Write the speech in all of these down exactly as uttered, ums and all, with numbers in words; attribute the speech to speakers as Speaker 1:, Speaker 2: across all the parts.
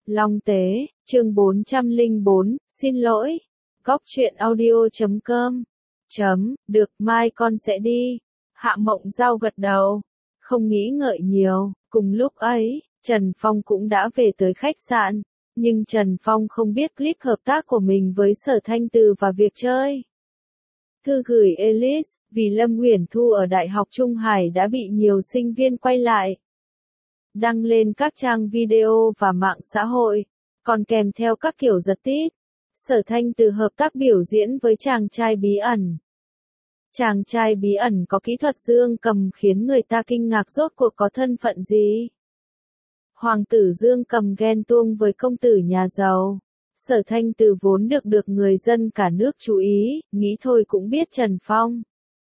Speaker 1: Long Tế, chương bốn trăm lẻ bốn, xin lỗi. Góc truyện audio chấm com. Chấm, được, mai con sẽ đi. Hạ Mộng Giao gật đầu. Không nghĩ ngợi nhiều, cùng lúc ấy, Trần Phong cũng đã về tới khách sạn. Nhưng Trần Phong không biết clip hợp tác của mình với Sở Thanh Từ và việc chơi. Thư gửi Alice, vì Lâm Uyển Thu ở Đại học Trung Hải đã bị nhiều sinh viên quay lại. Đăng lên các trang video và mạng xã hội, còn kèm theo các kiểu giật tít. Sở Thanh Từ hợp tác biểu diễn với chàng trai bí ẩn. Chàng trai bí ẩn có kỹ thuật dương cầm khiến người ta kinh ngạc rốt cuộc có thân phận gì. Hoàng tử dương cầm ghen tuông với công tử nhà giàu. Sở Thanh Từ vốn được được người dân cả nước chú ý, nghĩ thôi cũng biết Trần Phong.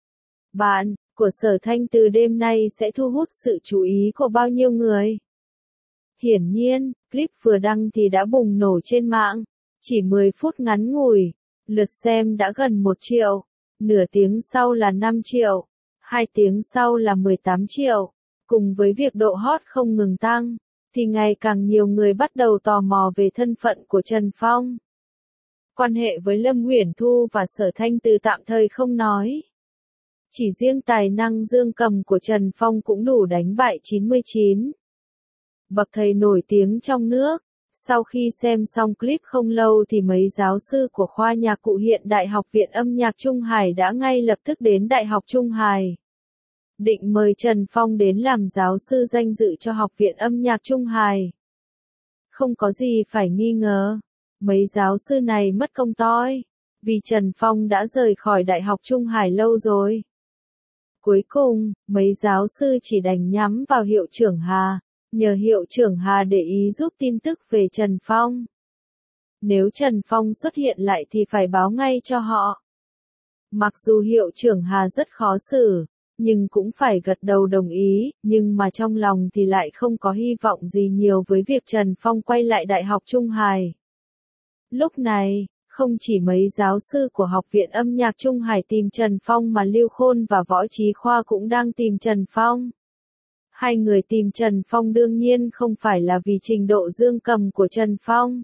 Speaker 1: Bạn của Sở Thanh Từ đêm nay sẽ thu hút sự chú ý của bao nhiêu người. Hiển nhiên, clip vừa đăng thì đã bùng nổ trên mạng. Chỉ mười phút ngắn ngủi, lượt xem đã gần một triệu. Nửa tiếng sau là năm triệu. Hai tiếng sau là mười tám triệu. Cùng với việc độ hot không ngừng tăng, thì ngày càng nhiều người bắt đầu tò mò về thân phận của Trần Phong. Quan hệ với Lâm Uyển Thu và Sở Thanh Từ tạm thời không nói. Chỉ riêng tài năng dương cầm của Trần Phong cũng đủ đánh bại chín mươi chín. Bậc thầy nổi tiếng trong nước. Sau khi xem xong clip không lâu thì mấy giáo sư của khoa nhạc cụ hiện Đại học Viện Âm nhạc Trung Hải đã ngay lập tức đến Đại học Trung Hải. Định mời Trần Phong đến làm giáo sư danh dự cho Học viện Âm nhạc Trung Hải. Không có gì phải nghi ngờ. Mấy giáo sư này mất công toi. Vì Trần Phong đã rời khỏi Đại học Trung Hải lâu rồi. Cuối cùng, mấy giáo sư chỉ đành nhắm vào hiệu trưởng Hà. Nhờ hiệu trưởng Hà để ý giúp tin tức về Trần Phong. Nếu Trần Phong xuất hiện lại thì phải báo ngay cho họ. Mặc dù hiệu trưởng Hà rất khó xử, nhưng cũng phải gật đầu đồng ý, nhưng mà trong lòng thì lại không có hy vọng gì nhiều với việc Trần Phong quay lại Đại học Trung Hải. Lúc này, không chỉ mấy giáo sư của Học viện Âm nhạc Trung Hải tìm Trần Phong mà Lưu Khôn và Võ Trí Khoa cũng đang tìm Trần Phong. Hai người tìm Trần Phong đương nhiên không phải là vì trình độ dương cầm của Trần Phong,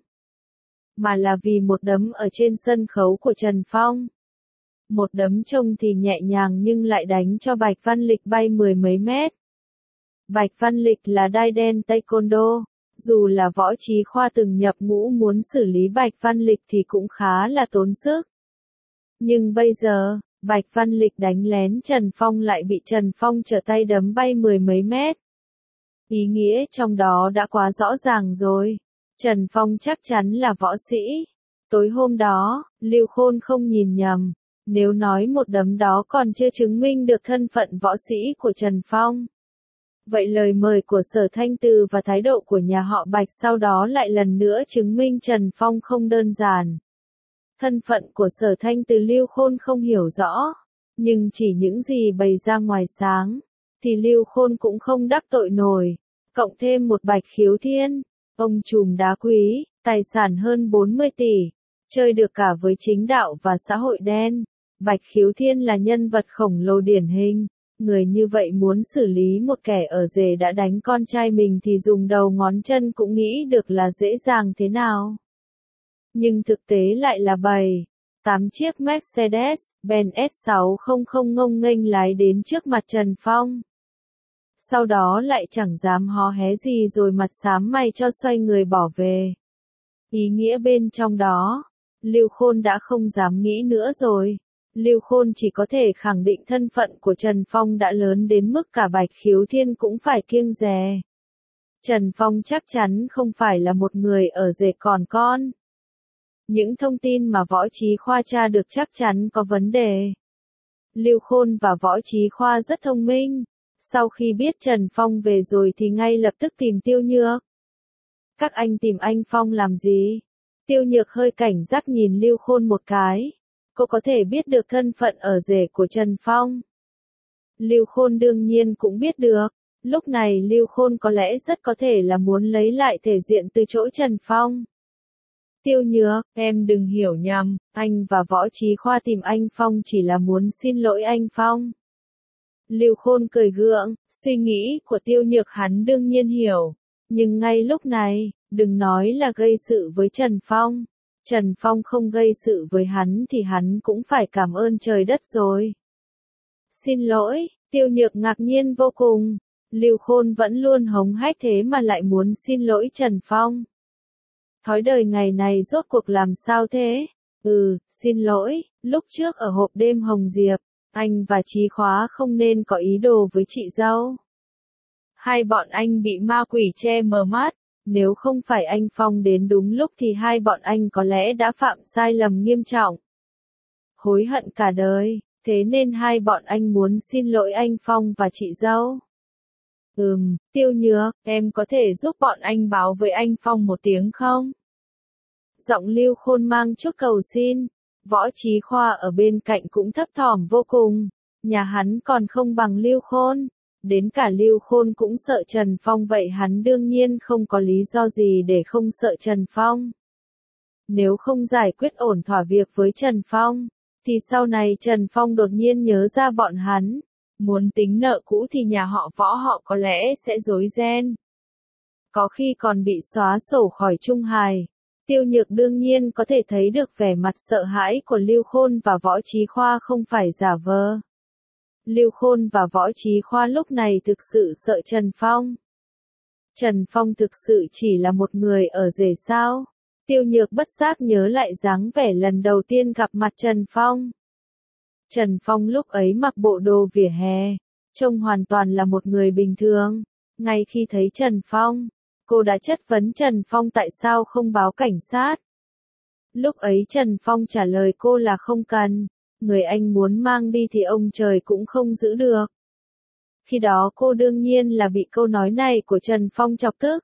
Speaker 1: mà là vì một đấm ở trên sân khấu của Trần Phong. Một đấm trông thì nhẹ nhàng nhưng lại đánh cho Bạch Văn Lịch bay mười mấy mét. Bạch Văn Lịch là đai đen taekwondo, dù là Võ Trí Khoa từng nhập ngũ muốn xử lý Bạch Văn Lịch thì cũng khá là tốn sức. Nhưng bây giờ, Bạch Văn Lịch đánh lén Trần Phong lại bị Trần Phong trở tay đấm bay mười mấy mét. Ý nghĩa trong đó đã quá rõ ràng rồi. Trần Phong chắc chắn là võ sĩ. Tối hôm đó, Lưu Khôn không nhìn nhầm. Nếu nói một đấm đó còn chưa chứng minh được thân phận võ sĩ của Trần Phong. Vậy lời mời của Sở Thanh Từ và thái độ của nhà họ Bạch sau đó lại lần nữa chứng minh Trần Phong không đơn giản. Thân phận của Sở Thanh Từ Lưu Khôn không hiểu rõ, nhưng chỉ những gì bày ra ngoài sáng, thì Lưu Khôn cũng không đắc tội nổi. Cộng thêm một Bạch Khiếu Thiên, ông trùm đá quý, tài sản hơn bốn mươi tỷ, chơi được cả với chính đạo và xã hội đen. Bạch Khiếu Thiên là nhân vật khổng lồ điển hình. Người như vậy muốn xử lý một kẻ ở rể đã đánh con trai mình thì dùng đầu ngón chân cũng nghĩ được là dễ dàng thế nào. Nhưng thực tế lại là bảy, tám chiếc Mercedes-Benz S sáu trăm ngông nghênh lái đến trước mặt Trần Phong. Sau đó lại chẳng dám hó hé gì rồi mặt xám mày cho xoay người bỏ về. Ý nghĩa bên trong đó, Lưu Khôn đã không dám nghĩ nữa rồi. Lưu Khôn chỉ có thể khẳng định thân phận của Trần Phong đã lớn đến mức cả Bạch Khiếu Thiên cũng phải kiêng dè. Trần Phong chắc chắn không phải là một người ở rể còn con. Những thông tin mà Võ Trí Khoa tra được chắc chắn có vấn đề. Lưu Khôn và Võ Trí Khoa rất thông minh. Sau khi biết Trần Phong về rồi thì ngay lập tức tìm Tiêu Nhược. Các anh tìm anh Phong làm gì? Tiêu Nhược hơi cảnh giác nhìn Lưu Khôn một cái. Cô có thể biết được thân phận ở rể của Trần Phong. Lưu Khôn đương nhiên cũng biết được. Lúc này Lưu Khôn có lẽ rất có thể là muốn lấy lại thể diện từ chỗ Trần Phong. Tiêu Nhược, em đừng hiểu nhầm, anh và Võ Trí Khoa tìm anh Phong chỉ là muốn xin lỗi anh Phong. Lưu Khôn cười gượng, suy nghĩ của Tiêu Nhược hắn đương nhiên hiểu. Nhưng ngay lúc này, đừng nói là gây sự với Trần Phong. Trần Phong không gây sự với hắn thì hắn cũng phải cảm ơn trời đất rồi. Xin lỗi, Tiêu Nhược ngạc nhiên vô cùng. Lưu Khôn vẫn luôn hống hách thế mà lại muốn xin lỗi Trần Phong. Thói đời ngày này rốt cuộc làm sao thế? Ừ, xin lỗi, lúc trước ở hộp đêm Hồng Diệp, anh và Chí Khóa không nên có ý đồ với chị dâu. Hai bọn anh bị ma quỷ che mờ mắt, nếu không phải anh Phong đến đúng lúc thì hai bọn anh có lẽ đã phạm sai lầm nghiêm trọng. Hối hận cả đời, thế nên hai bọn anh muốn xin lỗi anh Phong và chị dâu. Ừm, Tiêu Nhược, em có thể giúp bọn anh báo với anh Phong một tiếng không? Giọng Lưu Khôn mang chút cầu xin. Võ Chí Khoa ở bên cạnh cũng thấp thỏm vô cùng. Nhà hắn còn không bằng Lưu Khôn. Đến cả Lưu Khôn cũng sợ Trần Phong vậy hắn đương nhiên không có lý do gì để không sợ Trần Phong. Nếu không giải quyết ổn thỏa việc với Trần Phong, thì sau này Trần Phong đột nhiên nhớ ra bọn hắn. Muốn tính nợ cũ thì nhà họ Võ họ có lẽ sẽ rối ren. Có khi còn bị xóa sổ khỏi Trung Hải. Tiêu Nhược đương nhiên có thể thấy được vẻ mặt sợ hãi của Lưu Khôn và Võ Chí Khoa không phải giả vờ. Lưu Khôn và Võ Chí Khoa lúc này thực sự sợ Trần Phong. Trần Phong thực sự chỉ là một người ở rể sao? Tiêu Nhược bất giác nhớ lại dáng vẻ lần đầu tiên gặp mặt Trần Phong. Trần Phong lúc ấy mặc bộ đồ vỉa hè, trông hoàn toàn là một người bình thường. Ngay khi thấy Trần Phong, cô đã chất vấn Trần Phong tại sao không báo cảnh sát. Lúc ấy Trần Phong trả lời cô là không cần, người anh muốn mang đi thì ông trời cũng không giữ được. Khi đó cô đương nhiên là bị câu nói này của Trần Phong chọc tức.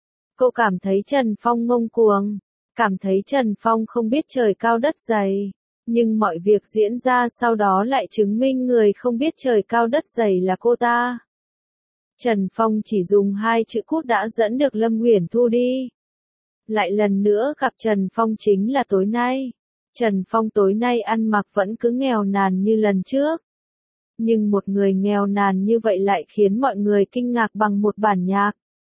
Speaker 1: Cô cảm thấy Trần Phong ngông cuồng, cảm thấy Trần Phong không biết trời cao đất dày. Nhưng mọi việc diễn ra sau đó lại chứng minh người không biết trời cao đất dày là cô ta. Trần Phong chỉ dùng hai chữ cút đã dẫn được Lâm Uyển Thu đi. Lại lần nữa gặp Trần Phong chính là tối nay. Trần Phong tối nay ăn mặc vẫn cứ nghèo nàn như lần trước. Nhưng một người nghèo nàn như vậy lại khiến mọi người kinh ngạc bằng một bản nhạc.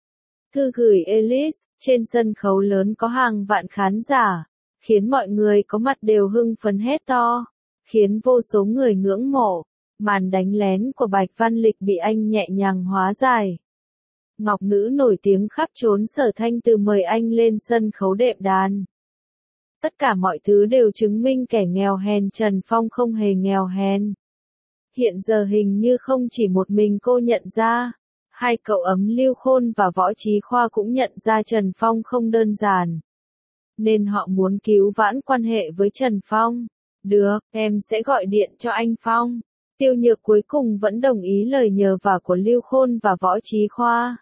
Speaker 1: Thư gửi Alice, trên sân khấu lớn có hàng vạn khán giả, khiến mọi người có mặt đều hưng phấn hét to, khiến vô số người ngưỡng mộ. Màn đánh lén của Bạch Văn Lịch bị anh nhẹ nhàng hóa giải. Ngọc nữ nổi tiếng khắp trốn Sở Thanh Từ mời anh lên sân khấu đệm đàn. Tất cả mọi thứ đều chứng minh kẻ nghèo hèn Trần Phong không hề nghèo hèn. Hiện giờ hình như không chỉ một mình cô nhận ra, hai cậu ấm Lưu Khôn và Võ Chí Khoa cũng nhận ra Trần Phong không đơn giản. Nên họ muốn cứu vãn quan hệ với Trần Phong. Được, em sẽ gọi điện cho anh Phong. Tiêu Nhược cuối cùng vẫn đồng ý lời nhờ vả của Lưu Khôn và Võ Chí Khoa.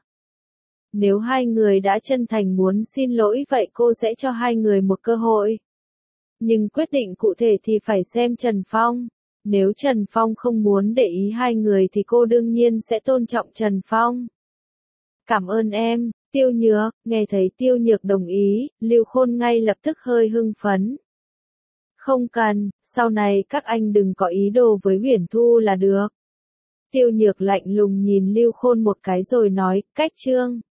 Speaker 1: Nếu hai người đã chân thành muốn xin lỗi vậy cô sẽ cho hai người một cơ hội. Nhưng quyết định cụ thể thì phải xem Trần Phong. Nếu Trần Phong không muốn để ý hai người thì cô đương nhiên sẽ tôn trọng Trần Phong. Cảm ơn em, Tiêu Nhược. Nghe thấy Tiêu Nhược đồng ý, Lưu Khôn ngay lập tức hơi hưng phấn. Không cần, sau này các anh đừng có ý đồ với Uyển Thu là được. Tiêu Nhược lạnh lùng nhìn Lưu Khôn một cái rồi nói, cách trương.